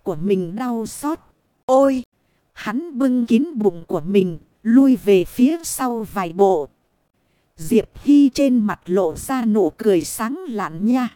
của mình đau xót. Ôi! Hắn bưng kín bụng của mình, lui về phía sau vài bộ. Diệp Hy trên mặt lộ ra nụ cười sáng lạn nha.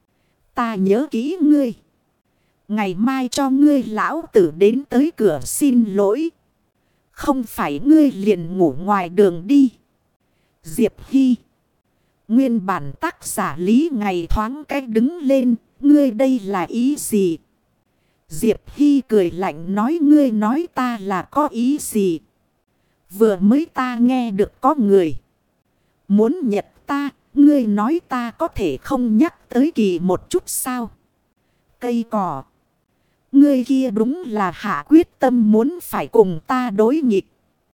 Ta nhớ kỹ ngươi. Ngày mai cho ngươi lão tử đến tới cửa xin lỗi. Không phải ngươi liền ngủ ngoài đường đi. Diệp Hy. Nguyên bản tác giả Lý Ngày thoáng cách đứng lên. Ngươi đây là ý gì? Diệp Hy cười lạnh nói ngươi nói ta là có ý gì? Vừa mới ta nghe được có người muốn nhật ta. Ngươi nói ta có thể không nhắc tới kỳ một chút sao? Cây cỏ. Ngươi kia đúng là hạ quyết tâm muốn phải cùng ta đối nghịch.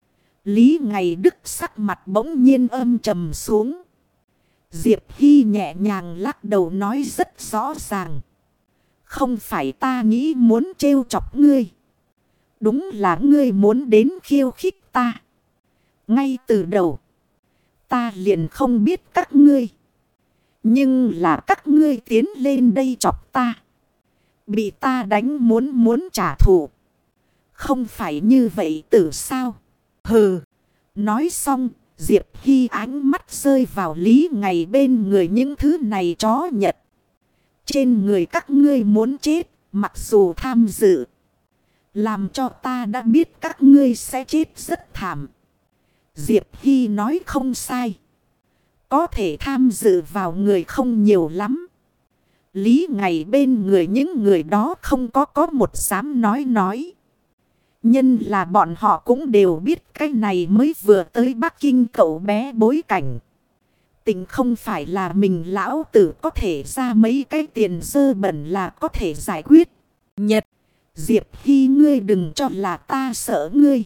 Lý Ngày Đức sắc mặt bỗng nhiên âm trầm xuống. Diệp Hy nhẹ nhàng lắc đầu nói rất rõ ràng. Không phải ta nghĩ muốn trêu chọc ngươi. Đúng là ngươi muốn đến khiêu khích ta. Ngay từ đầu, ta liền không biết các ngươi. Nhưng là các ngươi tiến lên đây chọc ta. Bị ta đánh muốn trả thù. Không phải như vậy tử sao? Hừ. Nói xong, Diệp Hy ánh mắt rơi vào Lý Ngày bên người những thứ này chó nhật. Trên người các ngươi muốn chết, mặc dù tham dự. Làm cho ta đã biết các ngươi sẽ chết rất thảm. Diệp Hy nói không sai. Có thể tham dự vào người không nhiều lắm. Lý Ngày bên người những người đó không có một dám nói. Nhân là bọn họ cũng đều biết cái này mới vừa tới Bắc Kinh cậu bé bối cảnh. Tình không phải là mình lão tử có thể ra mấy cái tiền dơ bẩn là có thể giải quyết. Nhật, Diệp Hy ngươi đừng cho là ta sợ ngươi.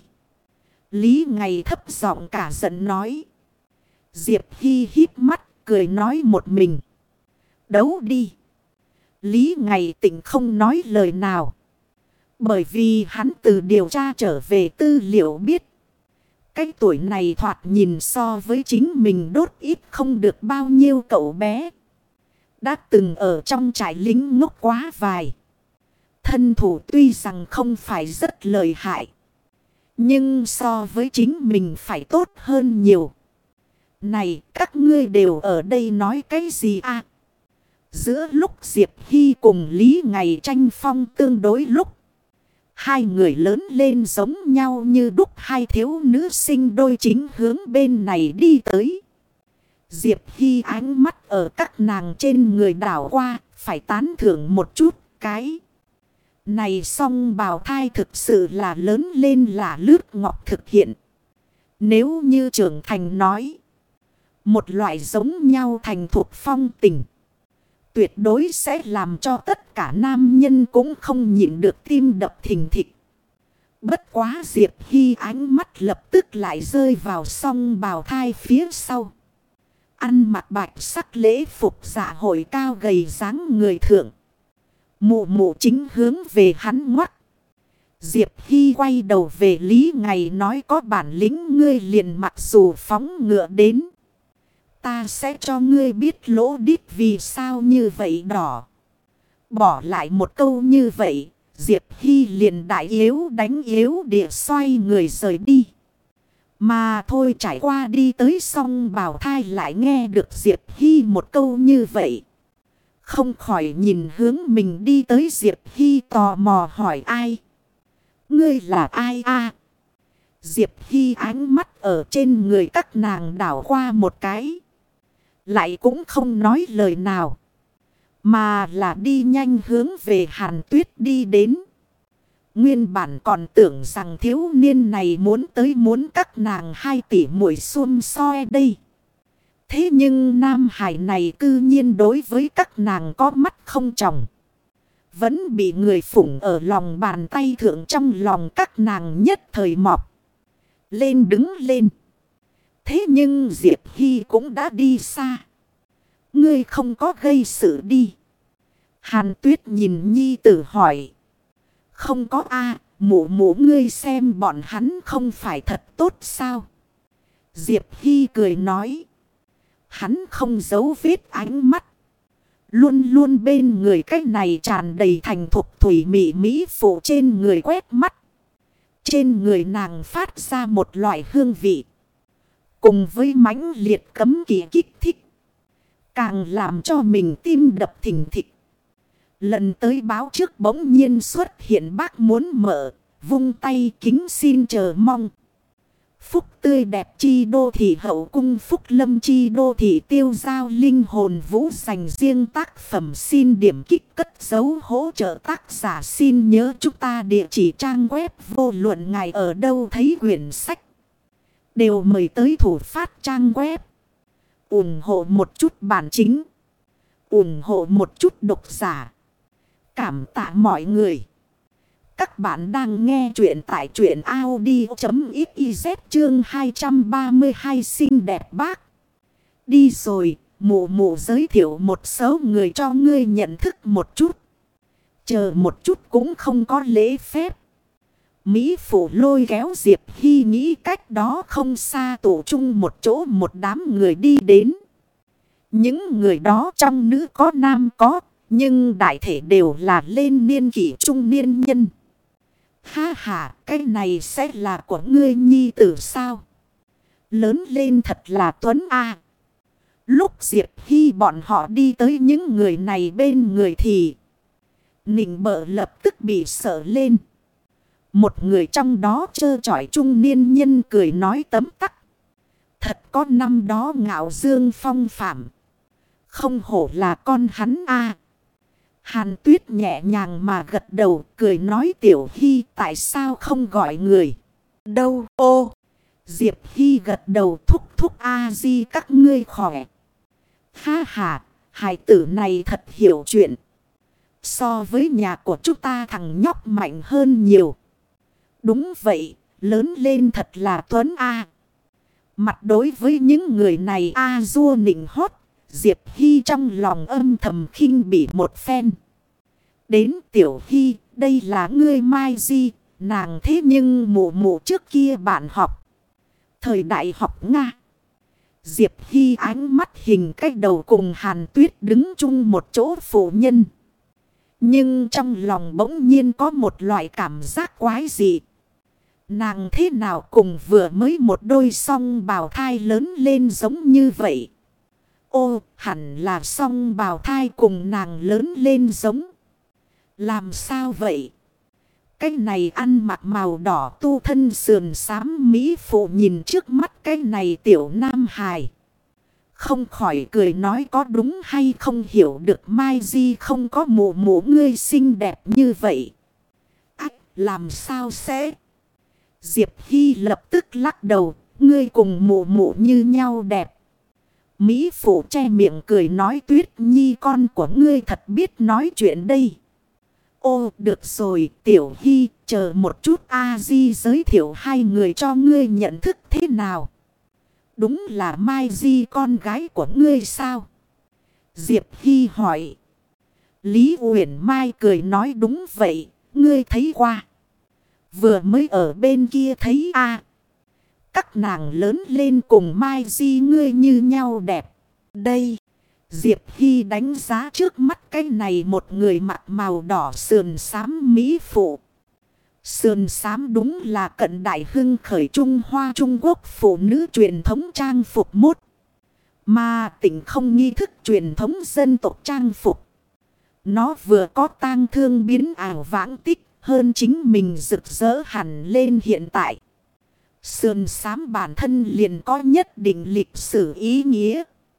Lý Ngày thấp giọng cả giận nói. Diệp Hy híp mắt cười nói một mình. Đấu đi. Lý Ngày Tịnh không nói lời nào. Bởi vì hắn từ điều tra trở về tư liệu biết. Cái tuổi này thoạt nhìn so với chính mình đốt ít không được bao nhiêu cậu bé. Đã từng ở trong trại lính ngốc quá vài. Thân thủ tuy rằng không phải rất lợi hại. Nhưng so với chính mình phải tốt hơn nhiều. Này các ngươi đều ở đây nói cái gì à? Giữa lúc Diệp Hy cùng Lý Ngày tranh phong tương đối lúc. Hai người lớn lên giống nhau như đúc hai thiếu nữ sinh đôi chính hướng bên này đi tới. Diệp Hy ánh mắt ở các nàng trên người đảo qua, phải tán thưởng một chút cái. Này song bào thai thực sự là lớn lên là lướt ngọc thực hiện. Nếu như trưởng thành nói, một loại giống nhau thành thuộc phong tình. Tuyệt đối sẽ làm cho tất cả nam nhân cũng không nhịn được tim đập thình thịch. Bất quá Diệp Hy ánh mắt lập tức lại rơi vào song bào thai phía sau. Ăn mặc bạch sắc lễ phục dạ hội cao gầy dáng người thượng. Mụ mụ chính hướng về hắn ngoắt. Diệp Hy quay đầu về Lý Ngày nói có bản lĩnh ngươi liền mặc dù phóng ngựa đến. Ta sẽ cho ngươi biết lỗ đít vì sao như vậy đỏ. Bỏ lại một câu như vậy, Diệp Hy liền đại yếu đánh yếu địa xoay người rời đi. Mà thôi trải qua đi tới song bào thai lại nghe được Diệp Hy một câu như vậy. Không khỏi nhìn hướng mình đi tới Diệp Hy tò mò hỏi ai. Ngươi là ai a? Diệp Hy ánh mắt ở trên người các nàng đảo qua một cái. Lại cũng không nói lời nào. Mà là đi nhanh hướng về Hàn Tuyết đi đến. Nguyên bản còn tưởng rằng thiếu niên này muốn tới muốn các nàng 2 tỷ muội xuông soi đây. Thế nhưng Nam Hải này cư nhiên đối với các nàng có mắt không tròng. Vẫn bị người phủng ở lòng bàn tay thượng trong lòng các nàng nhất thời mọc. Lên đứng lên. Thế nhưng Diệp Hy cũng đã đi xa. Ngươi không có gây sự đi. Hàn Tuyết nhìn nhi tử hỏi. Không có a, mụ mụ ngươi xem bọn hắn không phải thật tốt sao? Diệp Hy cười nói. Hắn không giấu vết ánh mắt. Luôn luôn bên người cái này tràn đầy thành thục thủy mị mỹ phụ trên người quét mắt. Trên người nàng phát ra một loại hương vị. Cùng với mãnh liệt cấm kỵ kích thích. Càng làm cho mình tim đập thình thịch. Lần tới báo trước bỗng nhiên xuất hiện bác muốn mở. Vung tay kính xin chờ mong. Phúc tươi đẹp chi đô thị hậu cung phúc lâm chi đô thị tiêu giao linh hồn vũ dành riêng tác phẩm xin điểm kích cất dấu hỗ trợ tác giả xin nhớ chúng ta địa chỉ trang web vô luận ngài ở đâu thấy quyển sách. Đều mời tới thủ phát trang web. ủng hộ một chút bản chính. ủng hộ một chút độc giả. Cảm tạ mọi người. Các bạn đang nghe chuyện tại truyện audio.xyz chương 232 xinh đẹp bác. Đi rồi, mụ mụ giới thiệu một số người cho ngươi nhận thức một chút. Chờ một chút cũng không có lễ phép. Mỹ phụ lôi kéo Diệp Hy nghĩ cách đó không xa tụ chung một chỗ một đám người đi đến. Những người đó trong nữ có nam có, nhưng đại thể đều là lên niên kỷ trung niên nhân. Ha ha, cái này sẽ là của ngươi nhi tử sao? Lớn lên thật là tuấn a. Lúc Diệp Hy bọn họ đi tới những người này bên người thì nịnh bợ lập tức bị sợ lên. Một người trong đó trơ trọi trung niên nhân cười nói tấm tắc. Thật có năm đó ngạo dương phong phạm. Không hổ là con hắn a. Hàn Tuyết nhẹ nhàng mà gật đầu cười nói Tiểu Hy tại sao không gọi người. Đâu ô. Diệp Hy gật đầu thúc thúc A-di các ngươi khỏe. Ha ha, hài tử này thật hiểu chuyện. So với nhà của chúng ta thằng nhóc mạnh hơn nhiều. Đúng vậy, lớn lên thật là tuấn A. Mặt đối với những người này A-dua nịnh hót. Diệp Hy trong lòng âm thầm khinh bỉ một phen. Đến Tiểu Hy, đây là ngươi Mai Di, nàng thế nhưng mụ mụ trước kia bạn học. Thời đại học Nga. Diệp Hy ánh mắt hình cách đầu cùng Hàn Tuyết đứng chung một chỗ phụ nhân. Nhưng trong lòng bỗng nhiên có một loại cảm giác quái dị. Nàng thế nào cùng vừa mới một đôi song bào thai lớn lên giống như vậy. Ô, hẳn là song bào thai cùng nàng lớn lên giống. Làm sao vậy? Cái này ăn mặc màu đỏ tu thân sườn xám mỹ phụ nhìn trước mắt cái này tiểu nam hài. Không khỏi cười nói có đúng hay không hiểu được Mai Di không có mụ mụ ngươi xinh đẹp như vậy. Ách, làm sao sẽ? Diệp Hy lập tức lắc đầu, ngươi cùng mụ mụ như nhau đẹp. Mỹ phụ che miệng cười nói Tuyết Nhi con của ngươi thật biết nói chuyện đây. Ô được rồi Tiểu Hy chờ một chút A-di giới thiệu hai người cho ngươi nhận thức thế nào. Đúng là Mai Di con gái của ngươi sao? Diệp Hy hỏi. Lý Uyển Mai cười nói đúng vậy, ngươi thấy qua. Vừa mới ở bên kia thấy a. Các nàng lớn lên cùng Mai Di ngươi như nhau đẹp. Đây, Diệp Hy đánh giá trước mắt cái này một người mặc màu đỏ sườn xám mỹ phụ. Sườn xám đúng là cận đại hưng khởi Trung Hoa Trung Quốc phụ nữ truyền thống trang phục mốt. Mà tỉnh không nghi thức truyền thống dân tộc trang phục. Nó vừa có tang thương biến ảo vãng tích hơn chính mình rực rỡ hẳn lên hiện tại. Sườn xám bản thân liền có nhất định lịch sử ý nghĩa.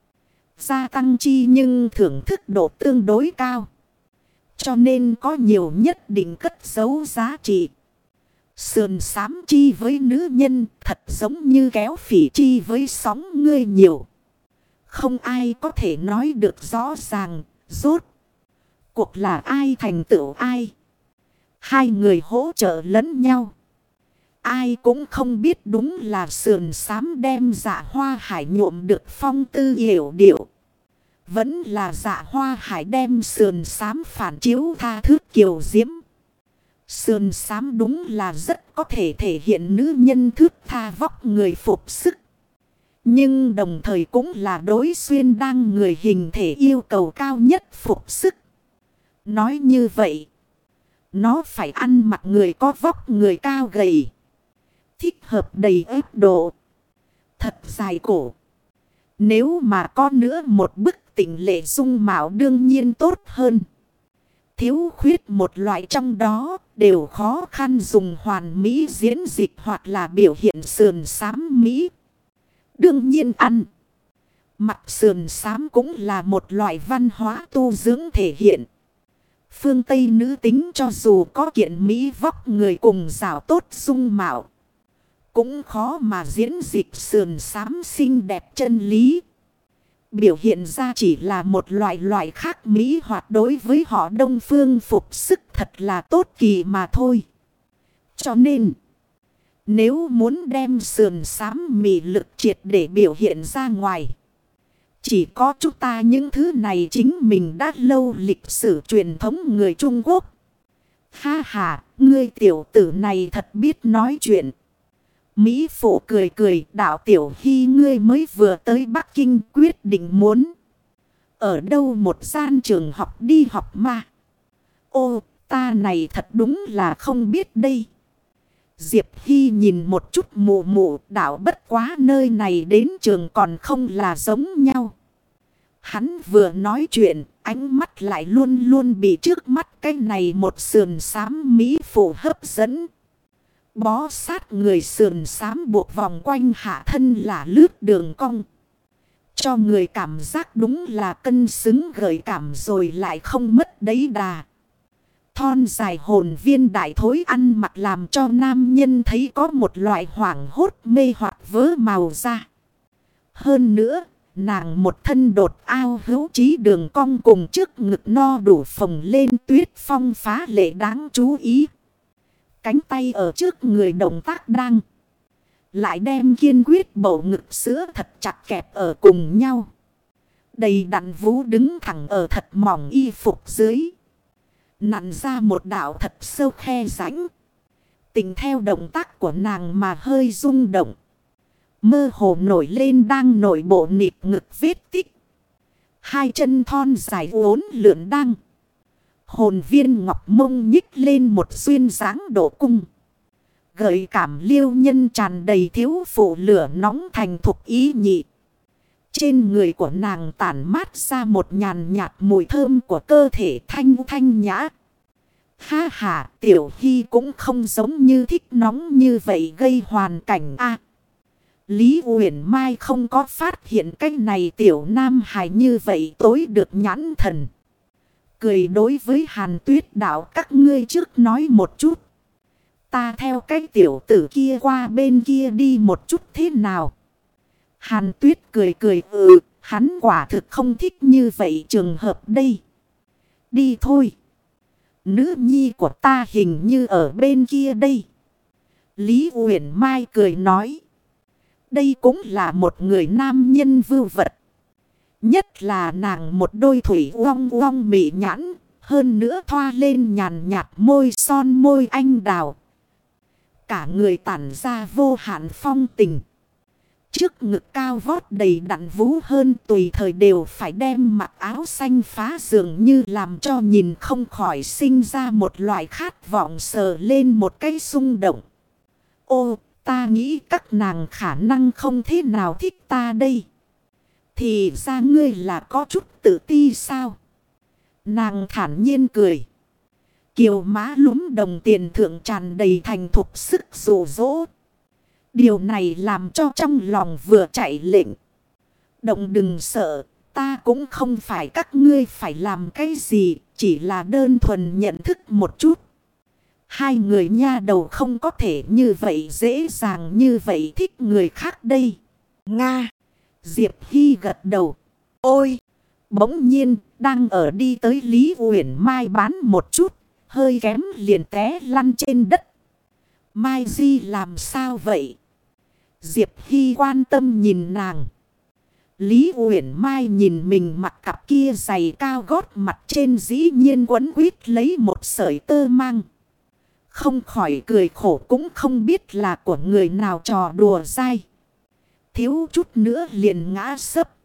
Gia tăng chi nhưng thưởng thức độ tương đối cao. Cho nên có nhiều nhất định cất giấu giá trị. Sườn xám chi với nữ nhân thật giống như kéo phỉ chi với sóng ngươi nhiều. Không ai có thể nói được rõ ràng, rốt cuộc là ai thành tựu ai. Hai người hỗ trợ lẫn nhau. Ai cũng không biết đúng là sườn xám đem Dạ Hoa Hải nhuộm được phong tư hiểu điệu. Vẫn là Dạ Hoa Hải đem sườn xám phản chiếu tha thước kiều diễm. Sườn xám đúng là rất có thể thể hiện nữ nhân thước tha vóc người phục sức. Nhưng đồng thời cũng là đối xuyên đang người hình thể yêu cầu cao nhất phục sức. Nói như vậy, nó phải ăn mặc người có vóc người cao gầy, thích hợp đầy ép độ, thật dài cổ. Nếu mà có nữa một bức tịnh lệ dung mạo đương nhiên tốt hơn. Thiếu khuyết một loại trong đó đều khó khăn dùng hoàn mỹ diễn dịch hoặc là biểu hiện sườn xám mỹ. Đương nhiên ăn mặc sườn xám cũng là một loại văn hóa tu dưỡng thể hiện. Phương Tây nữ tính cho dù có kiện mỹ vóc người cùng rào tốt dung mạo, cũng khó mà diễn dịch sườn xám xinh đẹp chân lý. Biểu hiện ra chỉ là một loại khác mỹ hoặc đối với họ đông phương phục sức thật là tốt kỳ mà thôi. Cho nên, nếu muốn đem sườn xám mị lực triệt để biểu hiện ra ngoài, chỉ có chúng ta những thứ này chính mình đã lâu lịch sử truyền thống người Trung Quốc. Ha ha, ngươi tiểu tử này thật biết nói chuyện. Mỹ phụ cười cười, đạo Tiểu Hy ngươi mới vừa tới Bắc Kinh quyết định muốn ở đâu một gian trường học đi học mà. Ô, ta này thật đúng là không biết đây. Diệp Hy nhìn một chút mù mù, đạo bất quá nơi này đến trường còn không là giống nhau. Hắn vừa nói chuyện, ánh mắt lại luôn luôn bị trước mắt cái này một sườn xám mỹ phụ hấp dẫn. Bó sát người sườn xám buộc vòng quanh hạ thân là lướt đường cong. Cho người cảm giác đúng là cân xứng gợi cảm rồi lại không mất đấy đà. Thon dài hồn viên đại thối ăn mặc làm cho nam nhân thấy có một loại hoảng hốt mê hoặc vớ màu da. Hơn nữa, nàng một thân đột ao hữu trí đường cong cùng trước ngực no đủ phồng lên tuyết phong phá lệ đáng chú ý. Cánh tay ở trước người động tác đang lại đem kiên quyết bầu ngực sữa thật chặt kẹp ở cùng nhau. Đầy đặn vú đứng thẳng ở thật mỏng y phục dưới. Nặn ra một đạo thật sâu khe rãnh. Tình theo động tác của nàng mà hơi rung động. Mơ hồ nổi lên đang nổi bộ nịt ngực vết tích. Hai chân thon dài uốn lượn đang. Hồn viên ngọc mông nhích lên một duyên dáng độ cung. Gợi cảm liêu nhân tràn đầy thiếu phụ lửa nóng thành thục ý nhị. Trên người của nàng tản mát ra một nhàn nhạt mùi thơm của cơ thể thanh nhã. Ha ha, Tiểu Hy cũng không giống như thích nóng như vậy gây hoàn cảnh a. Lý Uyển Mai không có phát hiện cái này tiểu nam hài như vậy tối được nhãn thần. Cười đối với Hàn Tuyết đạo các ngươi trước nói một chút. Ta theo cái tiểu tử kia qua bên kia đi một chút thế nào? Hàn Tuyết cười hắn quả thực không thích như vậy trường hợp đây. Đi thôi. Nữ nhi của ta hình như ở bên kia đây. Lý Uyển Mai cười nói. Đây cũng là một người nam nhân vưu vật. Nhất là nàng một đôi thủy uong mị nhãn. Hơn nữa thoa lên nhàn nhạt môi son môi anh đào. Cả người tản ra vô hạn phong tình. Trước ngực cao vót đầy đặn vú hơn tùy thời đều phải đem mặc áo xanh phá dường như làm cho nhìn không khỏi sinh ra một loại khát vọng sờ lên một cái xung động. Ô, ta nghĩ các nàng khả năng không thế nào thích ta đây. Thì ra ngươi là có chút tự ti sao? Nàng thản nhiên cười. Kiều má lúm đồng tiền thượng tràn đầy thành thục sức dụ dỗ. Điều này làm cho trong lòng vừa chạy lệnh. Động đừng sợ, ta cũng không phải các ngươi phải làm cái gì, chỉ là đơn thuần nhận thức một chút. Hai người nha đầu không có thể như vậy dễ dàng như vậy thích người khác đây. Nga. Diệp Hy gật đầu. Ôi! Bỗng nhiên, đang ở đi tới Lý Uyển Mai bán một chút, hơi kém liền té lăn trên đất. Mai Di làm sao vậy? Diệp Hy quan tâm nhìn nàng. Lý Uyển Mai nhìn mình mặc cặp kia giày cao gót mặt trên dĩ nhiên quấn quýt lấy một sợi tơ mang. Không khỏi cười khổ cũng không biết là của người nào trò đùa dai. thiếu chút nữa liền ngã sấp.